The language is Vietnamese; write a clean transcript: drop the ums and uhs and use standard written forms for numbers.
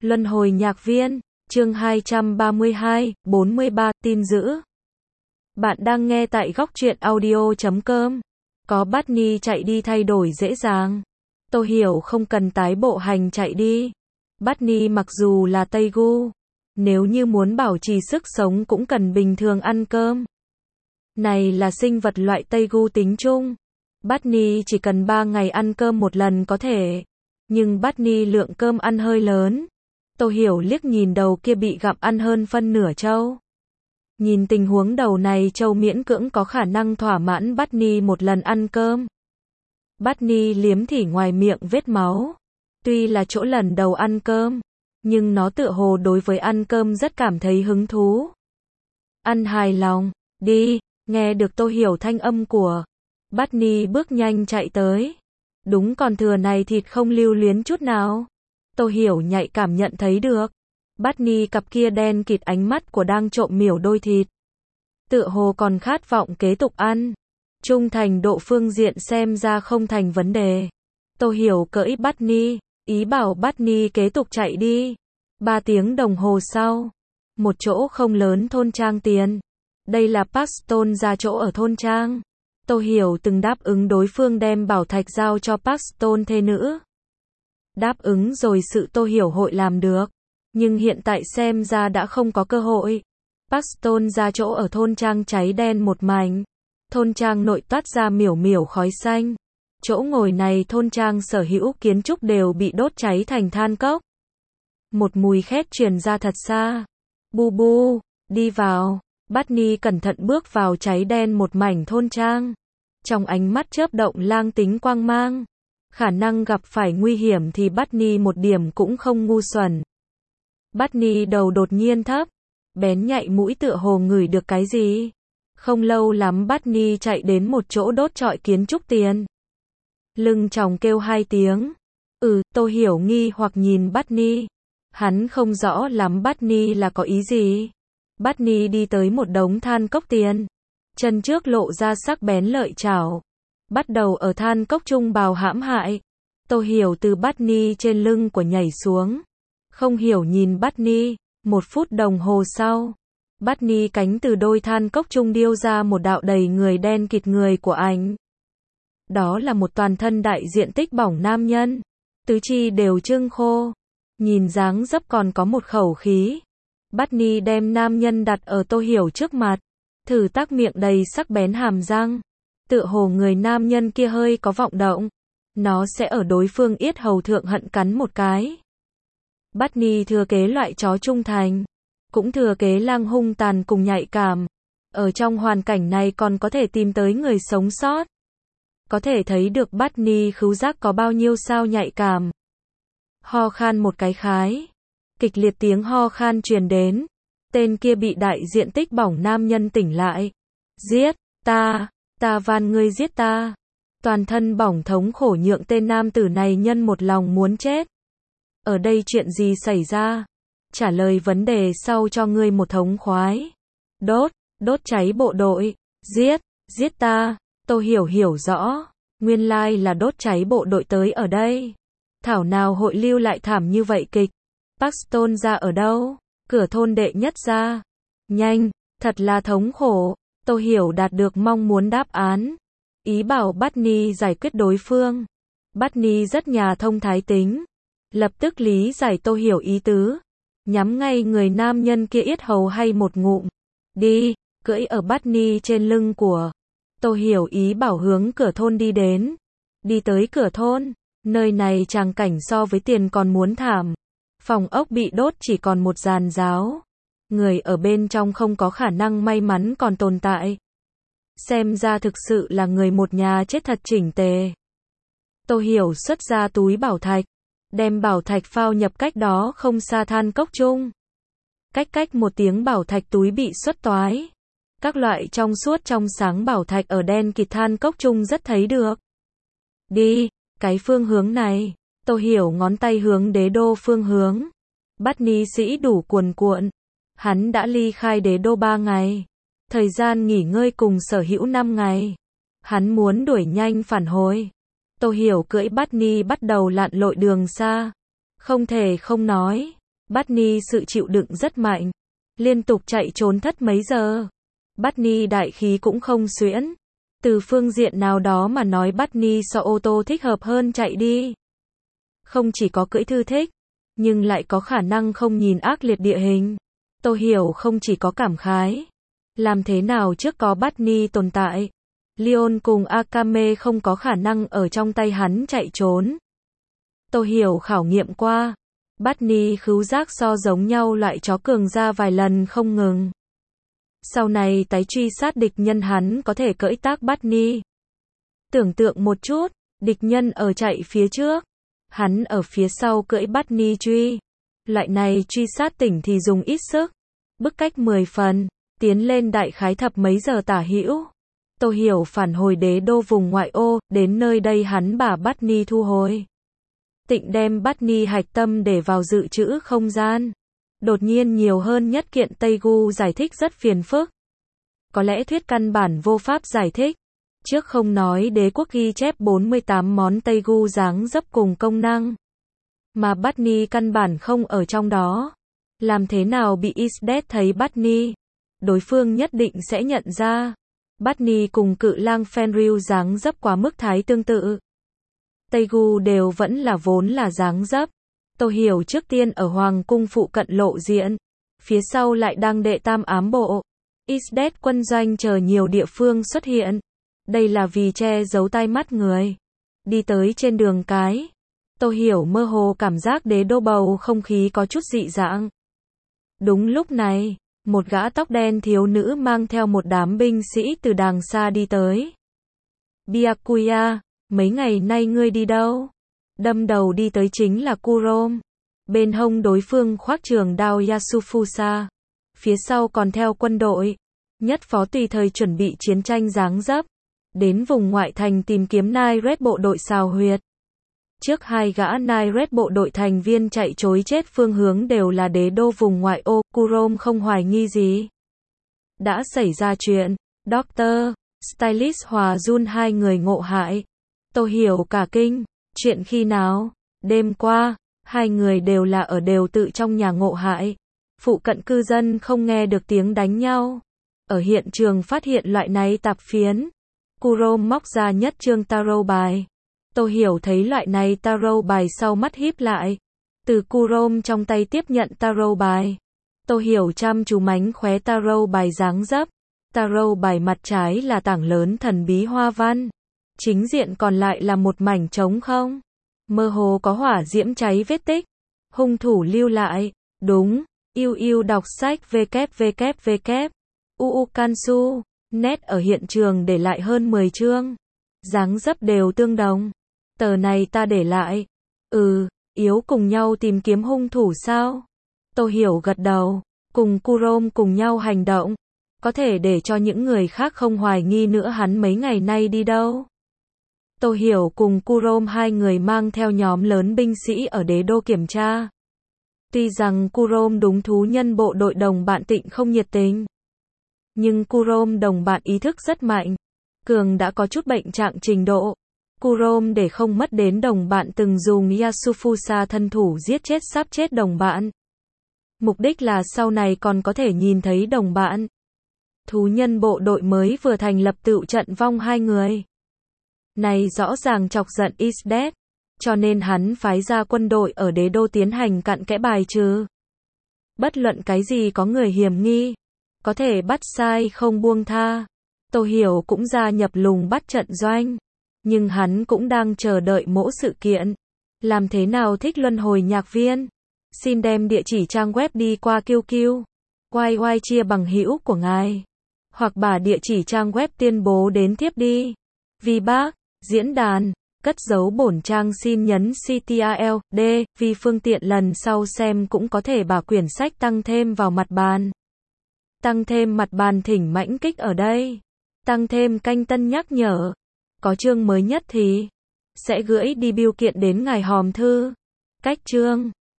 Luân hồi nhạc viên, chương 232, 43, tin dữ. Bạn đang nghe tại góc truyện audio.com. Có Barney chạy đi thay đổi dễ dàng. Tôi hiểu không cần tái bộ hành chạy đi. Barney mặc dù là Tây Gu, nếu như muốn bảo trì sức sống cũng cần bình thường ăn cơm. Này là sinh vật loại Tây Gu tính chung. Barney chỉ cần 3 ngày ăn cơm một lần có thể. Nhưng Barney lượng cơm ăn hơi lớn. Tô Hiểu liếc nhìn đầu kia bị gặm ăn hơn phân nửa trâu. Nhìn tình huống đầu này trâu miễn cưỡng có khả năng thỏa mãn Barney một lần ăn cơm. Barney liếm thỉ ngoài miệng vết máu. Tuy là chỗ lần đầu ăn cơm, nhưng nó tựa hồ đối với ăn cơm rất cảm thấy hứng thú. Ăn hài lòng, đi, nghe được Tô Hiểu thanh âm của Barney bước nhanh chạy tới. Đúng còn thừa này thịt không lưu luyến chút nào. Tô Hiểu nhạy cảm nhận thấy được. Barney cặp kia đen kịt ánh mắt của đang trộm miểu đôi thịt. Tựa hồ còn khát vọng kế tục ăn. Trung thành độ phương diện xem ra không thành vấn đề. Tô Hiểu cưỡi Barney, ý bảo Barney kế tục chạy đi. 3 tiếng đồng hồ sau, một chỗ không lớn thôn trang tiền. Đây là Paxton ra chỗ ở thôn trang. Tô Hiểu từng đáp ứng đối phương đem bảo thạch giao cho Paxton thê nữ. Đáp ứng rồi sự Tô Hiểu hội làm được. Nhưng hiện tại xem ra đã không có cơ hội. Paxton ra chỗ ở thôn trang cháy đen một mảnh. Thôn trang nội toát ra miểu miểu khói xanh. Chỗ ngồi này thôn trang sở hữu kiến trúc đều bị đốt cháy thành than cốc. Một mùi khét truyền ra thật xa. Bu bu, đi vào. Barney cẩn thận bước vào cháy đen một mảnh thôn trang. Trong ánh mắt chớp động lang tính quang mang. Khả năng gặp phải nguy hiểm thì Barney một điểm cũng không ngu xuẩn. Barney đầu đột nhiên thấp, bén nhạy mũi tựa hồ ngửi được cái gì. Không lâu lắm Barney chạy đến một chỗ đốt trọi kiến trúc tiền. Lưng chòng kêu 2 tiếng. Tô Hiểu nghi hoặc nhìn Barney. Hắn không rõ lắm Barney là có ý gì. Barney đi tới một đống than cốc tiền. Chân trước lộ ra sắc bén lợi chảo. Bắt đầu ở than cốc trung bào hãm hại. Tô Hiểu từ Barney trên lưng của nhảy xuống. Không hiểu nhìn Barney. 1 phút đồng hồ sau, Barney cánh từ đôi than cốc trung điêu ra một đạo đầy người đen kịt người của ảnh. Đó là một toàn thân đại diện tích bỏng nam nhân. Tứ chi đều trưng khô. Nhìn dáng dấp còn có một khẩu khí. Barney đem nam nhân đặt ở Tô Hiểu trước mặt. Thử tác miệng đầy sắc bén hàm răng. Tựa hồ người nam nhân kia hơi có vọng động. Nó sẽ ở đối phương yết hầu thượng hận cắn một cái. Barney thừa kế loại chó trung thành. Cũng thừa kế lang hung tàn cùng nhạy cảm. Ở trong hoàn cảnh này còn có thể tìm tới người sống sót. Có thể thấy được Barney khứu giác có bao nhiêu sao nhạy cảm. Ho khan một cái khái. Kịch liệt tiếng ho khan truyền đến. Tên kia bị đại diện tích bỏng nam nhân tỉnh lại. Giết ta, ta van ngươi giết ta. Toàn thân bỏng thống khổ nhượng tên nam tử này nhân một lòng muốn chết. Ở đây chuyện gì xảy ra? Trả lời vấn đề sau cho ngươi một thống khoái. Đốt cháy bộ đội. Giết ta. Tô hiểu rõ. Nguyên lai là đốt cháy bộ đội tới ở đây. Thảo nào hội lưu lại thảm như vậy kịch. Paxton ra ở đâu? Cửa thôn đệ nhất ra. Nhanh, thật là thống khổ. Tô Hiểu đạt được mong muốn đáp án. Ý bảo Barney giải quyết đối phương. Barney rất nhà thông thái tính. Lập tức lý giải Tô Hiểu ý tứ. Nhắm ngay người nam nhân kia yết hầu hay một ngụm. Đi, cưỡi ở Barney trên lưng của. Tô Hiểu ý bảo hướng cửa thôn đi đến. Đi tới cửa thôn. Nơi này tràng cảnh so với tiền còn muốn thảm. Phòng ốc bị đốt chỉ còn một giàn giáo. Người ở bên trong không có khả năng may mắn còn tồn tại. Xem ra thực sự là người một nhà chết thật chỉnh tề. Tô Hiểu xuất ra túi bảo thạch. Đem bảo thạch phao nhập cách đó không xa than cốc chung. Cách 1 tiếng bảo thạch túi bị xuất toái. Các loại trong suốt trong sáng bảo thạch ở đen kịt than cốc chung rất thấy được. Đi, cái phương hướng này. Tô Hiểu ngón tay hướng đế đô phương hướng. Barney sĩ đủ cuồn cuộn. Hắn đã ly khai đế đô 3 ngày. Thời gian nghỉ ngơi cùng sở hữu 5 ngày. Hắn muốn đuổi nhanh phản hồi. Tô Hiểu cưỡi Barney bắt đầu lặn lội đường xa. Không thể không nói, Barney sự chịu đựng rất mạnh. Liên tục chạy trốn thất mấy giờ. Barney đại khí cũng không xuyễn. Từ phương diện nào đó mà nói Barney so ô tô thích hợp hơn chạy đi. Không chỉ có cưỡi thư thích, nhưng lại có khả năng không nhìn ác liệt địa hình. Tôi hiểu không chỉ có cảm khái. Làm thế nào trước có Barney tồn tại, Leon cùng Akame không có khả năng ở trong tay hắn chạy trốn. Tôi hiểu khảo nghiệm qua. Barney khứu giác so giống nhau loại chó cường ra vài lần không ngừng. Sau này tái truy sát địch nhân hắn có thể cưỡi tác Barney. Tưởng tượng một chút, địch nhân ở chạy phía trước, hắn ở phía sau cưỡi Barney truy. Loại này truy sát tỉnh thì dùng ít sức. Bức cách 10 phần, tiến lên đại khái thập mấy giờ tả hữu. Tôi hiểu phản hồi đế đô vùng ngoại ô, đến nơi đây hắn bà Barney thu hồi. Tịnh đem Barney hạch tâm để vào dự trữ không gian. Đột nhiên nhiều hơn nhất kiện Tây Gu giải thích rất phiền phức. Có lẽ thuyết căn bản vô pháp giải thích. Trước không nói đế quốc ghi chép 48 món Tây Gu dáng dấp cùng công năng. Mà Barney căn bản không ở trong đó. Làm thế nào bị Isdet thấy Barney? Đối phương nhất định sẽ nhận ra. Barney cùng cự lang Fenrir dáng dấp quá mức thái tương tự. Tây Gu đều vẫn là vốn là dáng dấp. Tôi hiểu trước tiên ở Hoàng cung phụ cận lộ diện. Phía sau lại đang đệ tam ám bộ. Isdet quân doanh chờ nhiều địa phương xuất hiện. Đây là vì che giấu tai mắt người. Đi tới trên đường cái. Tôi hiểu mơ hồ cảm giác đế đô bầu không khí có chút dị dạng. Đúng lúc này, một gã tóc đen thiếu nữ mang theo một đám binh sĩ từ đàng xa đi tới. Byakuya, mấy ngày nay ngươi đi đâu? Đâm đầu đi tới chính là Kurom. Bên hông đối phương khoác trường đao Yasufusa. Phía sau còn theo quân đội. Nhất phó tùy thời chuẩn bị chiến tranh giáng dấp. Đến vùng ngoại thành tìm kiếm Nai Red bộ đội xào huyệt. Trước hai gã Nai Red bộ đội thành viên chạy trối chết phương hướng đều là đế đô vùng ngoại ô, Kurom không hoài nghi gì. Đã xảy ra chuyện, Doctor, Stylist Hòa Jun hai người ngộ hại. Tôi hiểu cả kinh, chuyện khi nào? Đêm qua, hai người đều là ở đều tự trong nhà ngộ hại. Phụ cận cư dân không nghe được tiếng đánh nhau. Ở hiện trường phát hiện loại này tạp phiến. Kurom móc ra nhất chương tarot bài. Tôi hiểu thấy loại này tarot bài sau mắt híp lại. Từ Kurom trong tay tiếp nhận tarot bài. Tôi hiểu chăm chú mánh khóe tarot bài dáng dấp. Tarot bài mặt trái là tảng lớn thần bí hoa văn. Chính diện còn lại là một mảnh trống không. Mơ hồ có hỏa diễm cháy vết tích. Hung thủ lưu lại. Đúng. Yêu đọc sách www. Kansu. Net ở hiện trường để lại hơn 10 chương. Dáng dấp đều tương đồng. Tờ này ta để lại. Yếu cùng nhau tìm kiếm hung thủ sao? Tôi hiểu gật đầu. Cùng Kurom cùng nhau hành động. Có thể để cho những người khác không hoài nghi nữa hắn mấy ngày nay đi đâu. Tôi hiểu cùng Kurom hai người mang theo nhóm lớn binh sĩ ở đế đô kiểm tra. Tuy rằng Kurom đúng thú nhân bộ đội đồng bạn Tịnh không nhiệt tình. Nhưng Kurom đồng bạn ý thức rất mạnh. Cường đã có chút bệnh trạng trình độ. Kurom để không mất đến đồng bạn từng dùng Yasufusa thân thủ giết chết sắp chết đồng bạn. Mục đích là sau này còn có thể nhìn thấy đồng bạn. Thú nhân bộ đội mới vừa thành lập tựu trận vong hai người. Này rõ ràng chọc giận Isdet. Cho nên hắn phái ra quân đội ở đế đô tiến hành cặn kẽ bài trừ. Bất luận cái gì có người hiểm nghi. Có thể bắt sai không buông tha. Tô Hiểu cũng gia nhập lùng bắt trận doanh. Nhưng hắn cũng đang chờ đợi mỗi sự kiện. Làm thế nào thích luân hồi nhạc viên? Xin đem địa chỉ trang web đi qua QQ. YY chia bằng hữu của ngài. Hoặc bà địa chỉ trang web tuyên bố đến tiếp đi. Vì bác, diễn đàn, cất giấu bổn trang xin nhấn CTRL, D, vì phương tiện lần sau xem cũng có thể bà quyển sách tăng thêm vào mặt bàn. Tăng thêm mặt bàn thỉnh mãnh kích ở đây. Tăng thêm canh tân nhắc nhở. Có chương mới nhất thì sẽ gửi đi bưu kiện đến ngài hòm thư. Cách chương